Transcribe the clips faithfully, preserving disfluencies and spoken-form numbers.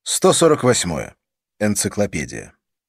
сто сорок восьмое. Энциклопедия.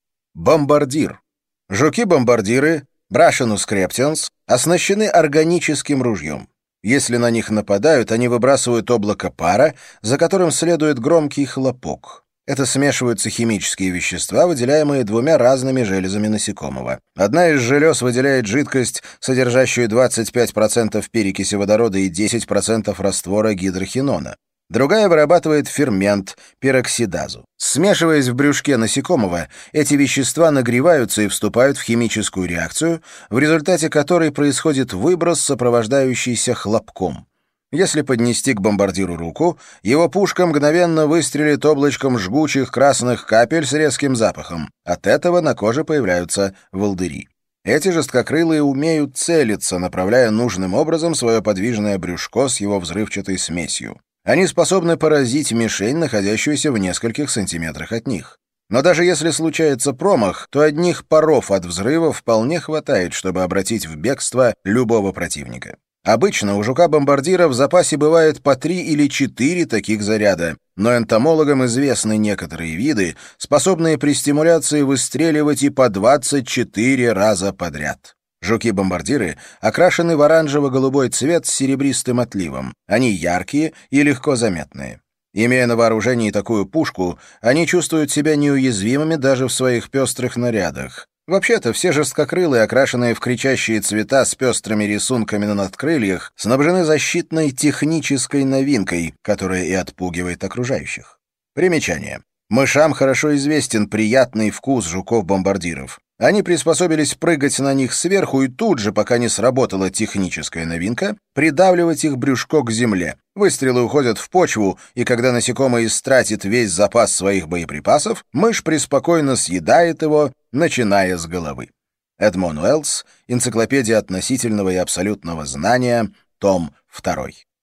Бомбардир. Жуки-бомбардиры, Brachyonus crepitans, оснащены органическим ружьем. Если на них нападают, они выбрасывают облако пара, за которым следует громкий хлопок. Это смешиваются химические вещества, выделяемые двумя разными железами насекомого. Одна из желез выделяет жидкость, содержащую двадцать пять процентов перекиси водорода и десять процентов раствора гидрохинона. Другая вырабатывает фермент, пероксидазу. Смешиваясь в брюшке насекомого, эти вещества нагреваются и вступают в химическую реакцию, в результате которой происходит выброс, сопровождающийся хлопком. Если поднести к бомбардиру руку, его пушка мгновенно выстрелит облачком жгучих красных капель с резким запахом. От этого на коже появляются волдыри. Эти жесткокрылые умеют целиться, направляя нужным образом свое подвижное брюшко с его взрывчатой смесью. Они способны поразить мишень, находящуюся в нескольких сантиметрах от них. Но даже если случается промах, то одних паров от взрыва вполне хватает, чтобы обратить в бегство любого противника. Обычно у жука-бомбардира в запасе бывает по три или четыре таких заряда, но энтомологам известны некоторые виды, способные при стимуляции выстреливать и по двадцать четыре раза подряд. Жуки-бомбардиры окрашены в оранжево-голубой цвет с серебристым отливом. Они яркие и легко заметные. Имея на вооружении такую пушку, они чувствуют себя неуязвимыми даже в своих пестрых нарядах. Вообще-то, все жесткокрылые, окрашенные в кричащие цвета с пестрыми рисунками на надкрыльях, снабжены защитной технической новинкой, которая и отпугивает окружающих. Примечание. Мышам хорошо известен приятный вкус жуков-бомбардиров. Они приспособились прыгать на них сверху и тут же, пока не сработала техническая новинка, придавливать их брюшко к земле. Выстрелы уходят в почву, и когда насекомое истратит весь запас своих боеприпасов, мышь преспокойно съедает его, начиная с головы. Эдмон Уэллс, Энциклопедия относительного и абсолютного знания, том второй.